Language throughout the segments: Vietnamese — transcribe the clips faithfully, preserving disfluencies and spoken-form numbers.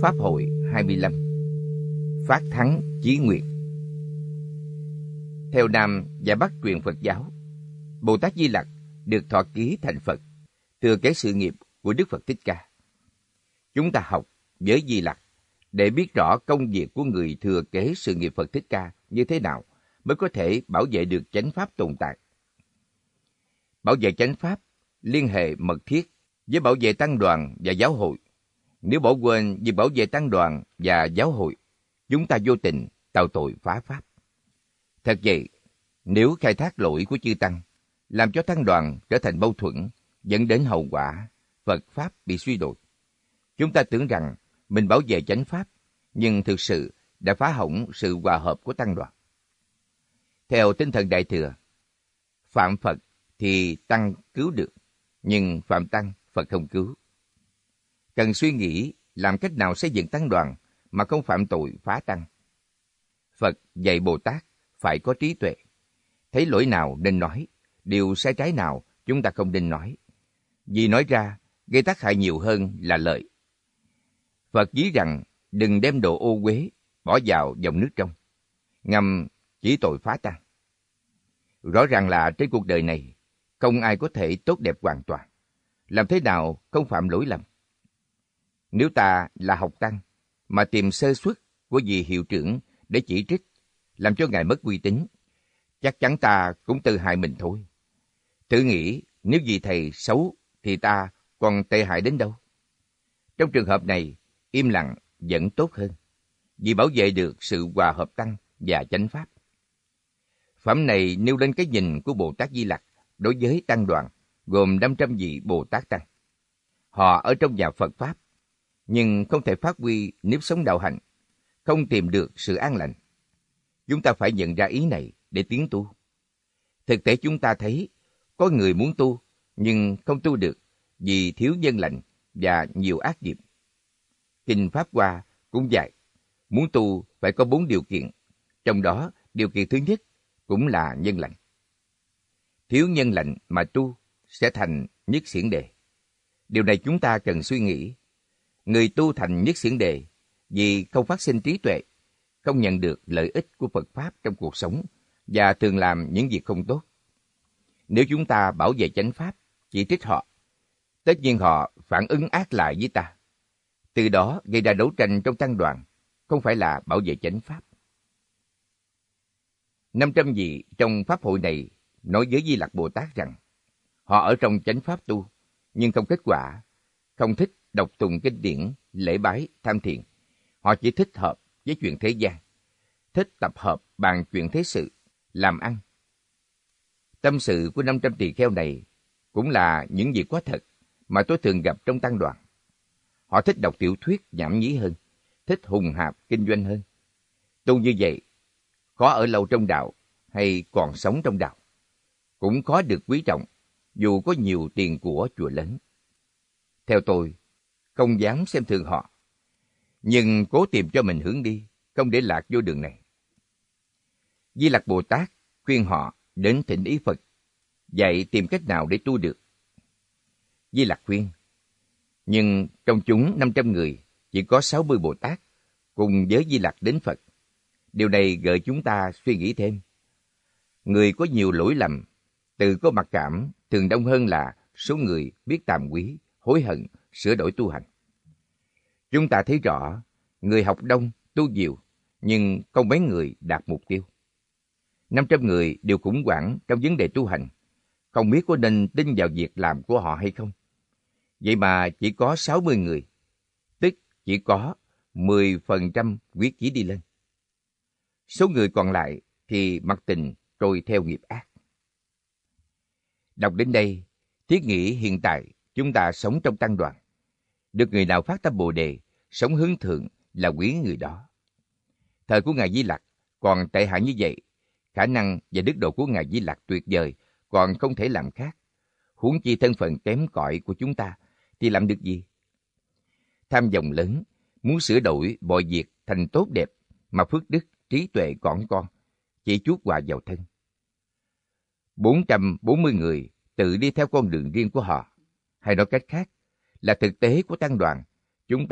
Pháp hội hai mươi lăm. Phát thắng chí nguyện. Theo Nam và Bắc truyền Phật giáo, Bồ Tát Di Lặc được thọ ký thành Phật, thừa kế sự nghiệp của Đức Phật Thích Ca. Chúng ta học với Di Lặc để biết rõ công việc của người thừa kế sự nghiệp Phật Thích Ca như thế nào mới có thể bảo vệ được chánh pháp tồn tại. Bảo vệ chánh pháp liên hệ mật thiết với bảo vệ tăng đoàn và giáo hội. Nếu bỏ quên việc bảo vệ tăng đoàn và giáo hội, chúng ta vô tình tạo tội phá pháp. Thật vậy, nếu khai thác lỗi của chư tăng, làm cho tăng đoàn trở thành mâu thuẫn, dẫn đến hậu quả Phật pháp bị suy đồi, chúng ta tưởng rằng mình bảo vệ chánh pháp, nhưng thực sự đã phá hỏng sự hòa hợp của tăng đoàn. Theo tinh thần Đại Thừa, phạm Phật thì tăng cứu được, nhưng phạm tăng Phật không cứu. Cần suy nghĩ làm cách nào xây dựng tăng đoàn mà không phạm tội phá tăng. Phật dạy Bồ Tát phải có trí tuệ, thấy lỗi nào nên nói, điều sai trái nào chúng ta không nên nói, vì nói ra gây tác hại nhiều hơn là lợi. Phật dí rằng đừng đem đồ ô uế bỏ vào dòng nước trong, ngầm chỉ tội phá tăng. Rõ ràng là trên cuộc đời này không ai có thể tốt đẹp hoàn toàn, làm thế nào không phạm lỗi lầm. Nếu ta là học tăng mà tìm sơ suất của vị hiệu trưởng để chỉ trích, làm cho ngài mất uy tín, chắc chắn ta cũng tự hại mình thôi. Thử nghĩ nếu vì thầy xấu thì ta còn tệ hại đến đâu. Trong trường hợp này, im lặng vẫn tốt hơn, vì bảo vệ được sự hòa hợp tăng và chánh pháp. Phẩm này nêu lên cái nhìn của Bồ Tát Di Lặc đối với tăng đoàn gồm năm trăm vị Bồ Tát tăng. Họ ở trong nhà Phật pháp, nhưng không thể phát huy nếp sống đạo hạnh, không tìm được sự an lành. Chúng ta phải nhận ra ý này để tiến tu. Thực tế chúng ta thấy có người muốn tu nhưng không tu được vì thiếu nhân lành và nhiều ác nghiệp. Kinh Pháp Hoa cũng dạy, muốn tu phải có bốn điều kiện, trong đó điều kiện thứ nhất cũng là nhân lành. Thiếu nhân lành mà tu sẽ thành nhất xiển đề. Điều này chúng ta cần suy nghĩ. Người tu thành nhất xiển đề vì không phát sinh trí tuệ, không nhận được lợi ích của Phật Pháp trong cuộc sống và thường làm những việc không tốt. Nếu chúng ta bảo vệ chánh Pháp, chỉ trích họ, tất nhiên họ phản ứng ác lại với ta. Từ đó gây ra đấu tranh trong tăng đoàn, không phải là bảo vệ chánh Pháp. năm trăm vị trong Pháp hội này nói với Di Lặc Bồ Tát rằng họ ở trong chánh Pháp tu, nhưng không kết quả, không thích đọc tùng kinh điển, lễ bái, tham thiền. Họ chỉ thích hợp với chuyện thế gian, thích tập hợp bàn chuyện thế sự, làm ăn. Tâm sự của năm trăm tỳ kheo này cũng là những việc có thật mà tôi thường gặp trong tăng đoàn. Họ thích đọc tiểu thuyết nhảm nhí hơn, thích hùng hạp kinh doanh hơn. Tu như vậy, khó ở lâu trong đạo hay còn sống trong đạo, cũng khó được quý trọng dù có nhiều tiền của chùa lớn. Theo tôi, không dám xem thường họ, nhưng cố tìm cho mình hướng đi, không để lạc vô đường này. Di Lặc Bồ Tát khuyên họ đến thỉnh ý Phật, dạy tìm cách nào để tu được. Di Lặc khuyên, nhưng trong chúng năm trăm người chỉ có sáu mươi Bồ Tát cùng với Di Lặc đến Phật. Điều này gợi chúng ta suy nghĩ thêm. Người có nhiều lỗi lầm, tự có mặc cảm thường đông hơn là số người biết tàm quý, hối hận, sửa đổi tu hành. Chúng ta thấy rõ, người học đông, tu nhiều, nhưng không mấy người đạt mục tiêu. năm trăm người đều khủng hoảng trong vấn đề tu hành, không biết có nên tin vào việc làm của họ hay không. Vậy mà chỉ có sáu mươi người, tức chỉ có mười phần trăm quyết chí đi lên. Số người còn lại thì mặc tình trôi theo nghiệp ác. Đọc đến đây, thiết nghĩ hiện tại chúng ta sống trong tăng đoàn. Được người nào phát tâm Bồ Đề, sống hướng thượng là quý người đó. Thời của Ngài Di Lặc còn tệ hại như vậy, khả năng và đức độ của Ngài Di Lặc tuyệt vời, còn không thể làm khác. Huống chi thân phận kém cỏi của chúng ta thì làm được gì? Tham vọng lớn, muốn sửa đổi mọi việc thành tốt đẹp, mà phước đức, trí tuệ cỏn con, chỉ chuốt hòa vào thân. bốn trăm bốn mươi người tự đi theo con đường riêng của họ, hay nói cách khác là thực tế của tăng đoàn, chúng ta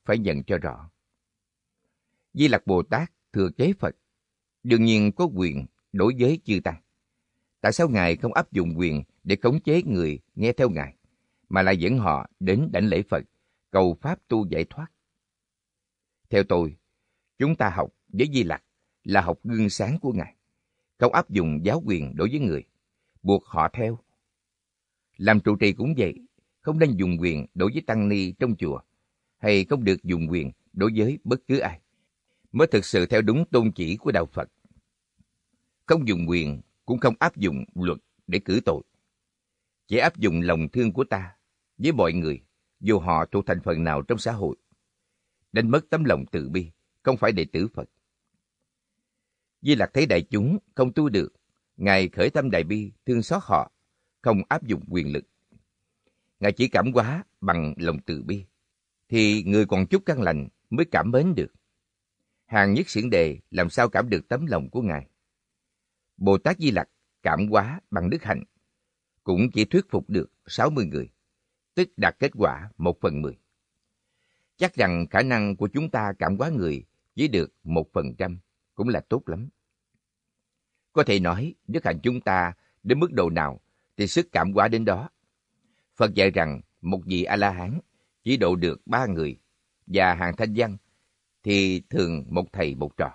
phải nhận cho rõ. Di Lặc Bồ Tát thừa kế Phật, đương nhiên có quyền đối với chư tăng. Tại sao Ngài không áp dụng quyền để khống chế người nghe theo Ngài, mà lại dẫn họ đến đảnh lễ Phật, cầu pháp tu giải thoát? Theo tôi, chúng ta học với Di Lặc là học gương sáng của Ngài, không áp dụng giáo quyền đối với người, buộc họ theo. Làm trụ trì cũng vậy, không nên dùng quyền đối với tăng ni trong chùa, hay không được dùng quyền đối với bất cứ ai, mới thực sự theo đúng tôn chỉ của Đạo Phật. Không dùng quyền cũng không áp dụng luật để cử tội. Chỉ áp dụng lòng thương của ta với mọi người, dù họ thuộc thành phần nào trong xã hội. Đánh mất tấm lòng từ bi, không phải đệ tử Phật. Di Lặc thấy đại chúng không tu được, Ngài khởi tâm đại bi thương xót họ, không áp dụng quyền lực. Ngài chỉ cảm hóa bằng lòng từ bi, thì người còn chút căn lành mới cảm mến được. Hàng Nhất Xiển Đề làm sao cảm được tấm lòng của Ngài? Bồ Tát Di Lặc cảm hóa bằng đức hạnh, cũng chỉ thuyết phục được sáu mươi người, tức đạt kết quả một phần mười. Chắc rằng khả năng của chúng ta cảm hóa người chỉ được một phần trăm cũng là tốt lắm. Có thể nói, đức hạnh chúng ta đến mức độ nào thì sức cảm hóa đến đó. Phật dạy rằng một vị A-la-hán chỉ độ được ba người, và hàng thanh văn thì thường một thầy một trò.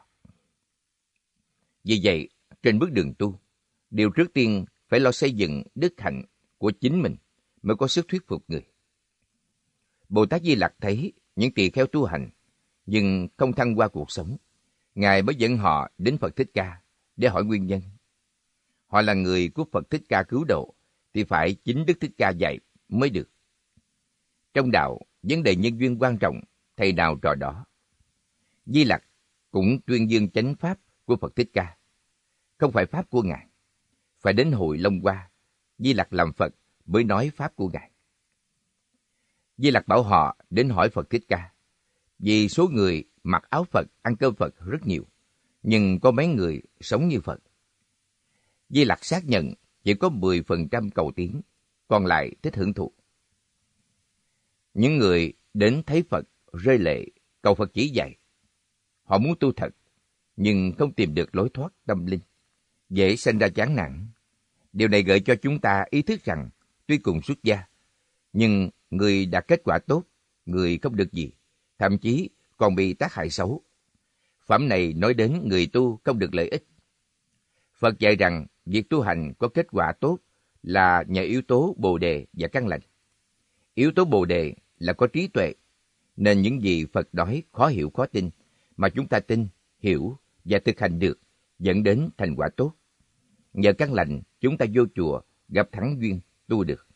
Vì vậy, trên bước đường tu, điều trước tiên phải lo xây dựng đức hạnh của chính mình mới có sức thuyết phục người. Bồ Tát Di Lặc thấy những tỳ kheo tu hành nhưng không thăng hoa cuộc sống, Ngài mới dẫn họ đến Phật Thích Ca để hỏi nguyên nhân. Họ là người của Phật Thích Ca cứu độ, thì phải chính Đức Thích Ca dạy mới được. Trong đạo, vấn đề nhân duyên quan trọng, thầy nào trò đó. Di Lặc cũng tuyên dương chánh pháp của Phật Thích Ca, không phải pháp của Ngài. Phải đến hội Long Hoa, Di Lặc làm Phật mới nói pháp của Ngài. Di Lặc bảo họ đến hỏi Phật Thích Ca, vì số người mặc áo Phật, ăn cơm Phật rất nhiều, nhưng có mấy người sống như Phật. Di Lặc xác nhận chỉ có mười phần trăm cầu tiến, còn lại thích hưởng thụ. Những người đến thấy Phật rơi lệ, cầu Phật chỉ dạy. Họ muốn tu thật, nhưng không tìm được lối thoát tâm linh, dễ sinh ra chán nản. Điều này gợi cho chúng ta ý thức rằng, tuy cùng xuất gia, nhưng người đạt kết quả tốt, người không được gì, thậm chí còn bị tác hại xấu. Phẩm này nói đến người tu không được lợi ích. Phật dạy rằng việc tu hành có kết quả tốt là nhờ yếu tố Bồ Đề và căn lành. Yếu tố Bồ Đề là có trí tuệ, nên những gì Phật nói khó hiểu khó tin, mà chúng ta tin, hiểu và thực hành được, dẫn đến thành quả tốt. Nhờ căn lành, chúng ta vô chùa, gặp thắng duyên, tu được.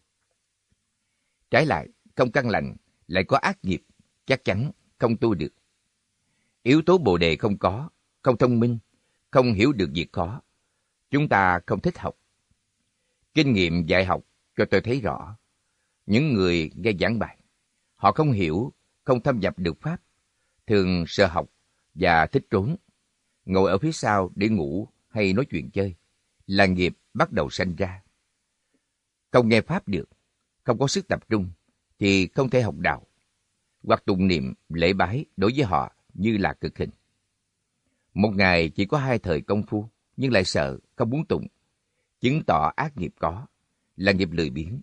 Trái lại, không căn lành, lại có ác nghiệp, chắc chắn không tu được. Yếu tố Bồ Đề không có, không thông minh, không hiểu được việc khó, chúng ta không thích học. Kinh nghiệm dạy học cho tôi thấy rõ, những người nghe giảng bài, họ không hiểu, không thâm nhập được pháp, thường sợ học và thích trốn, ngồi ở phía sau để ngủ hay nói chuyện chơi, là nghiệp bắt đầu sanh ra. Không nghe pháp được, không có sức tập trung, thì không thể học đạo, hoặc tụng niệm lễ bái đối với họ như là cực hình. Một ngày chỉ có hai thời công phu, nhưng lại sợ, không muốn tụng, chứng tỏ ác nghiệp có, là nghiệp lười biếng.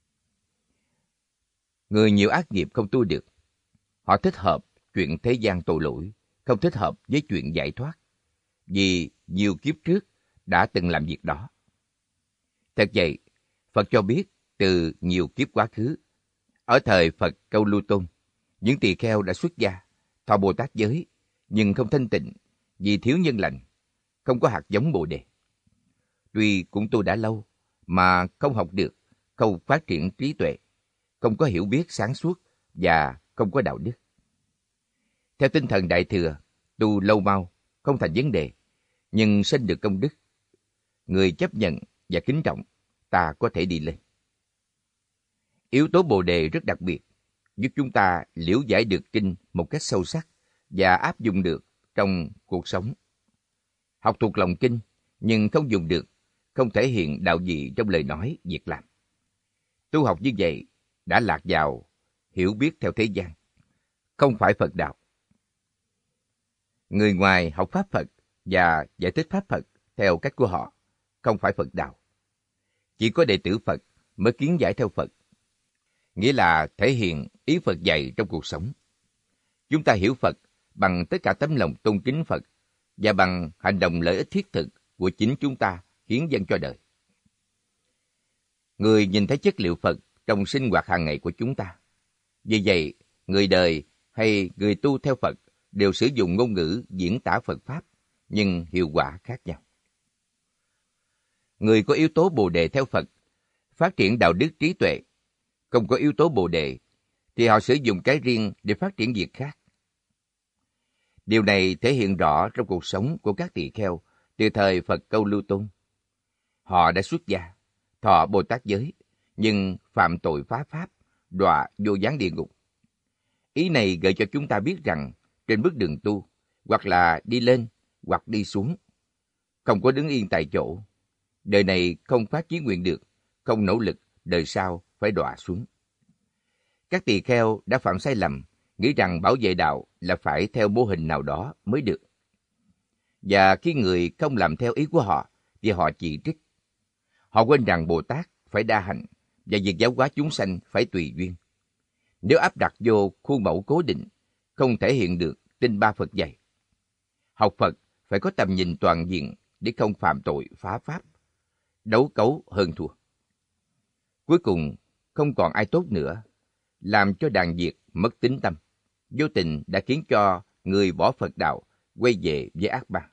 Người nhiều ác nghiệp không tu được, họ thích hợp chuyện thế gian tội lỗi, không thích hợp với chuyện giải thoát, vì nhiều kiếp trước đã từng làm việc đó. Thật vậy, Phật cho biết từ nhiều kiếp quá khứ, ở thời Phật Câu Lưu Tôn, những tỳ kheo đã xuất gia, thọ Bồ Tát giới, nhưng không thanh tịnh vì thiếu nhân lành, không có hạt giống Bồ Đề. Tuy cũng tu đã lâu, mà không học được, không phát triển trí tuệ, không có hiểu biết sáng suốt và không có đạo đức. Theo tinh thần Đại Thừa, tu lâu mau, không thành vấn đề, nhưng sinh được công đức. Người chấp nhận và kính trọng, ta có thể đi lên. Yếu tố Bồ Đề rất đặc biệt, giúp chúng ta liễu giải được kinh một cách sâu sắc và áp dụng được trong cuộc sống. Học thuộc lòng kinh, nhưng không dùng được, không thể hiện đạo gì trong lời nói, việc làm. Tu học như vậy đã lạc vào hiểu biết theo thế gian, không phải Phật đạo. Người ngoài học Pháp Phật và giải thích Pháp Phật theo cách của họ, không phải Phật đạo. Chỉ có đệ tử Phật mới kiến giải theo Phật, nghĩa là thể hiện ý Phật dạy trong cuộc sống. Chúng ta hiểu Phật bằng tất cả tấm lòng tôn kính Phật và bằng hành động lợi ích thiết thực của chính chúng ta hiến dâng cho đời. Người nhìn thấy chất liệu Phật trong sinh hoạt hàng ngày của chúng ta. Vì vậy, người đời hay người tu theo Phật đều sử dụng ngôn ngữ diễn tả Phật Pháp, nhưng hiệu quả khác nhau. Người có yếu tố Bồ Đề theo Phật, phát triển đạo đức trí tuệ. Không có yếu tố Bồ Đề, thì họ sử dụng cái riêng để phát triển việc khác. Điều này thể hiện rõ trong cuộc sống của các tỳ kheo từ thời Phật Câu Lưu Tôn. Họ đã xuất gia, thọ Bồ Tát giới, nhưng phạm tội phá Pháp, đọa vô gián địa ngục. Ý này gợi cho chúng ta biết rằng trên bước đường tu, hoặc là đi lên, hoặc đi xuống, không có đứng yên tại chỗ. Đời này không phát chí nguyện được, không nỗ lực, đời sau phải đọa xuống. Các tỳ kheo đã phạm sai lầm, nghĩ rằng bảo vệ đạo là phải theo mô hình nào đó mới được. Và khi người không làm theo ý của họ, thì họ chỉ trích. Họ quên rằng Bồ Tát phải đa hành, và việc giáo hóa chúng sanh phải tùy duyên. Nếu áp đặt vô khuôn mẫu cố định, không thể hiện được tinh ba Phật dạy. Học Phật phải có tầm nhìn toàn diện để không phạm tội phá Pháp, đấu cấu hơn thua. Cuối cùng, không còn ai tốt nữa, làm cho đàn Việt mất tín tâm, vô tình đã khiến cho người bỏ Phật đạo quay về với ác ba.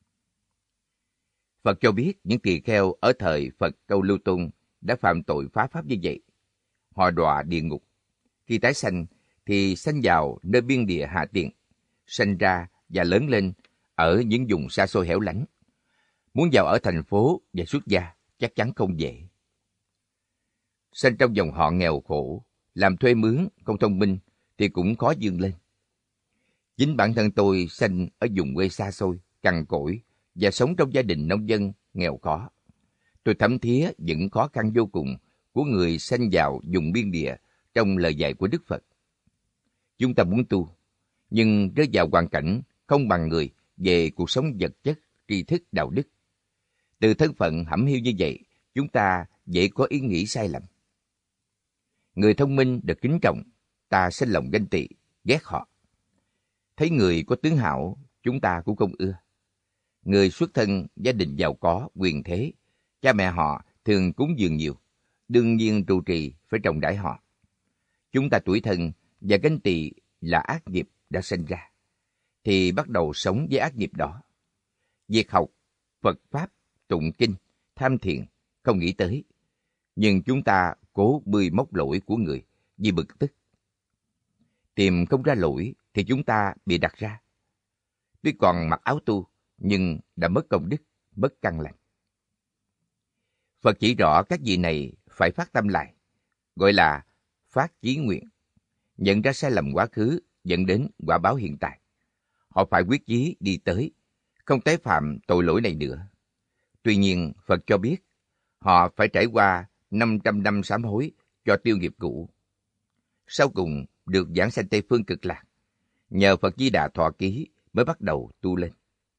Phật cho biết những tỳ kheo ở thời Phật Câu Lưu Tôn đã phạm tội phá Pháp như vậy. Họ đọa địa ngục. Khi tái sanh thì sanh vào nơi biên địa hạ tiện, sanh ra và lớn lên ở những vùng xa xôi hẻo lánh. Muốn vào ở thành phố và xuất gia chắc chắn không dễ. Sanh trong dòng họ nghèo khổ, làm thuê mướn, không thông minh thì cũng khó vươn lên. Chính bản thân tôi sanh ở vùng quê xa xôi, cằn cỗi và sống trong gia đình nông dân nghèo khó. Tôi thấm thía những khó khăn vô cùng của người sanh vào vùng biên địa trong lời dạy của Đức Phật. Chúng ta muốn tu, nhưng rơi vào hoàn cảnh không bằng người về cuộc sống vật chất, tri thức, đạo đức. Từ thân phận hẩm hiu như vậy, chúng ta dễ có ý nghĩ sai lầm. Người thông minh được kính trọng, ta sinh lòng ganh tị, ghét họ. Thấy người có tướng hảo, chúng ta cũng không ưa. Người xuất thân gia đình giàu có, quyền thế, cha mẹ họ thường cúng dường nhiều, đương nhiên trụ trì phải trọng đãi họ. Chúng ta tủi thân và ganh tị là ác nghiệp đã sinh ra, thì bắt đầu sống với ác nghiệp đó. Việc học Phật Pháp, tụng kinh, tham thiền không nghĩ tới, nhưng chúng ta cố bươi móc lỗi của người vì bực tức. Tìm không ra lỗi thì chúng ta bị đặt ra. Tuy còn mặc áo tu, nhưng đã mất công đức, mất căn lành. Phật chỉ rõ các vị này phải phát tâm lại, gọi là phát chí nguyện, nhận ra sai lầm quá khứ dẫn đến quả báo hiện tại. Họ phải quyết chí đi tới, không tái phạm tội lỗi này nữa. Tuy nhiên, Phật cho biết, họ phải trải qua năm trăm năm sám hối cho tiêu nghiệp cũ. Sau cùng được giảng sanh Tây Phương Cực Lạc, nhờ Phật Di Đà thọ ký mới bắt đầu tu lên.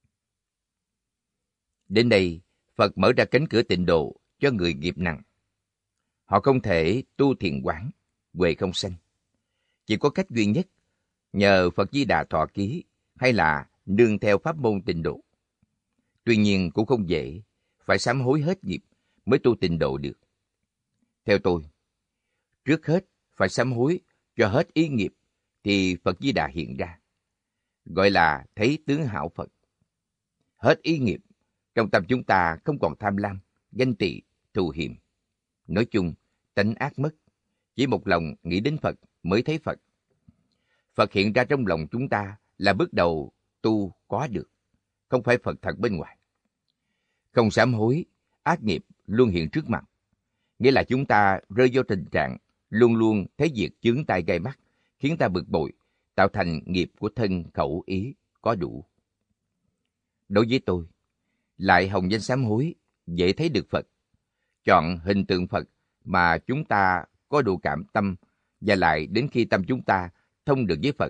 Đến đây, Phật mở ra cánh cửa tịnh độ cho người nghiệp nặng. Họ không thể tu thiền quán, huệ không sanh. Chỉ có cách duy nhất, nhờ Phật Di Đà thọ ký hay là nương theo pháp môn tịnh độ. Tuy nhiên cũng không dễ, phải sám hối hết nghiệp mới tu tịnh độ được. Theo tôi, trước hết phải sám hối cho hết ý nghiệp thì Phật Di Đà hiện ra, gọi là thấy tướng hảo Phật. Hết ý nghiệp, trong tâm chúng ta không còn tham lam, ganh tị, thù hiềm. Nói chung, tánh ác mất, chỉ một lòng nghĩ đến Phật mới thấy Phật. Phật hiện ra trong lòng chúng ta là bước đầu tu có được, không phải Phật thật bên ngoài. Không sám hối, ác nghiệp luôn hiện trước mặt, nghĩa là chúng ta rơi vô tình trạng luôn luôn thấy việc chướng tai gai mắt, khiến ta bực bội, tạo thành nghiệp của thân khẩu ý có đủ. Đối với tôi, lại hồng danh sám hối dễ thấy được Phật. Chọn hình tượng Phật mà chúng ta có đủ cảm tâm, và lại đến khi tâm chúng ta thông được với Phật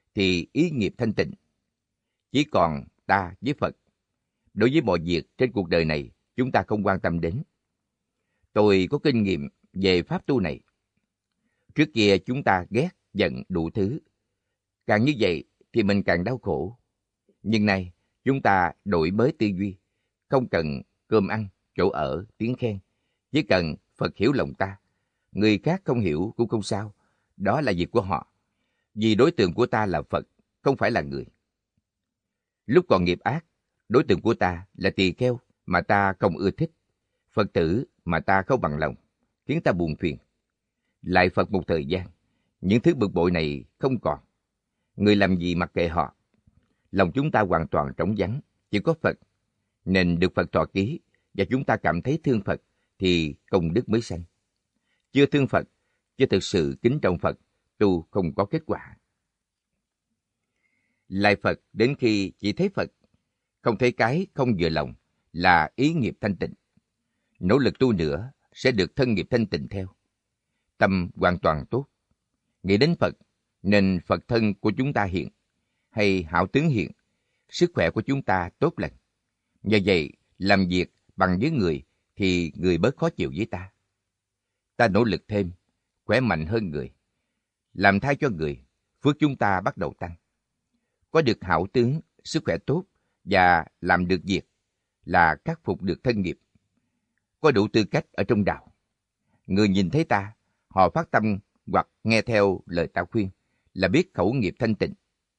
thì ý nghiệp thanh tịnh. Chỉ còn ta với Phật. Đối với mọi việc trên cuộc đời này, chúng ta không quan tâm đến. Tôi có kinh nghiệm về pháp tu này. Trước kia chúng ta ghét, giận đủ thứ. Càng như vậy thì mình càng đau khổ. Nhưng nay chúng ta đổi mới tư duy. Không cần cơm ăn, chỗ ở, tiếng khen. Chỉ cần Phật hiểu lòng ta. Người khác không hiểu cũng không sao. Đó là việc của họ. Vì đối tượng của ta là Phật, không phải là người. Lúc còn nghiệp ác, đối tượng của ta là tỳ kheo mà ta không ưa thích, Phật tử mà ta không bằng lòng, khiến ta buồn phiền. Lại Phật một thời gian, những thứ bực bội này không còn. Người làm gì mặc kệ họ. Lòng chúng ta hoàn toàn trống vắng, chỉ có Phật. Nên được Phật thọ ký và chúng ta cảm thấy thương Phật thì công đức mới sanh. Chưa thương Phật, chưa thực sự kính trọng Phật, tu không có kết quả. Lại Phật đến khi chỉ thấy Phật, không thấy cái không vừa lòng là ý nghiệp thanh tịnh. Nỗ lực tu nữa sẽ được thân nghiệp thanh tịnh theo. Tâm hoàn toàn tốt. Nghĩ đến Phật nên Phật thân của chúng ta hiện, hay hảo tướng hiện, sức khỏe của chúng ta tốt lành. Nhờ vậy, làm việc bằng với người thì người bớt khó chịu với ta. Ta nỗ lực thêm, khỏe mạnh hơn người. Làm thay cho người, phước chúng ta bắt đầu tăng. Có được hảo tướng, sức khỏe tốt và làm được việc là khắc phục được thân nghiệp. Có đủ tư cách ở trong đạo. Người nhìn thấy ta, họ phát tâm hoặc nghe theo lời ta khuyên là biết khẩu nghiệp thanh tịnh.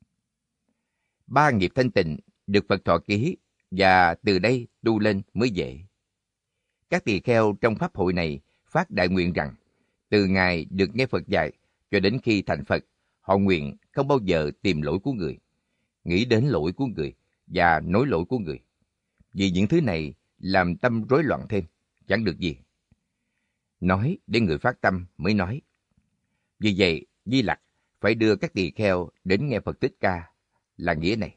Ba nghiệp thanh tịnh được Phật thọ ký và từ đây tu lên mới dễ. Các tỳ kheo trong pháp hội này phát đại nguyện rằng từ ngày được nghe Phật dạy cho đến khi thành Phật, họ nguyện không bao giờ tìm lỗi của người, nghĩ đến lỗi của người và nói lỗi của người. Vì những thứ này làm tâm rối loạn thêm, chẳng được gì. Nói để người phát tâm mới nói. Vì vậy, Di Lặc phải đưa các tỳ kheo đến nghe Phật Thích Ca là nghĩa này.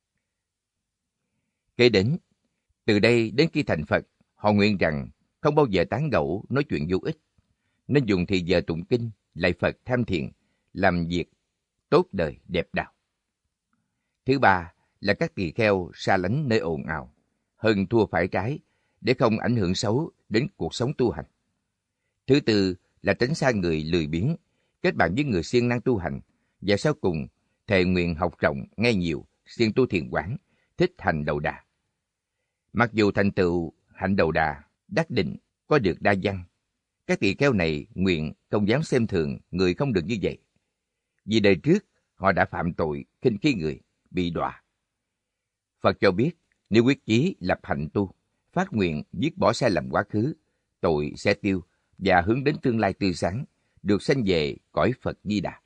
Kế đến, từ đây đến khi thành Phật, họ nguyện rằng không bao giờ tán gẫu nói chuyện vô ích, nên dùng thì giờ tụng kinh, lạy Phật tham thiền, làm việc tốt đời đẹp đạo. Thứ ba là các tỳ kheo xa lánh nơi ồn ào, hơn thua phải trái, để không ảnh hưởng xấu đến cuộc sống tu hành. Thứ tư là tránh xa người lười biếng, kết bạn với người siêng năng tu hành, và sau cùng thệ nguyện học rộng, nghe nhiều, siêng tu thiền quán, thích hành đầu đà. Mặc dù thành tựu hạnh đầu đà, đắc định, có được đa văn, các tỳ kheo này nguyện không dám xem thường người không được như vậy. Vì đời trước họ đã phạm tội khinh khi người, bị đọa. Phật cho biết nếu quyết chí lập hạnh tu, phát nguyện dứt bỏ sai lầm quá khứ, tội sẽ tiêu và hướng đến tương lai tươi sáng, được sanh về cõi Phật Di Đà.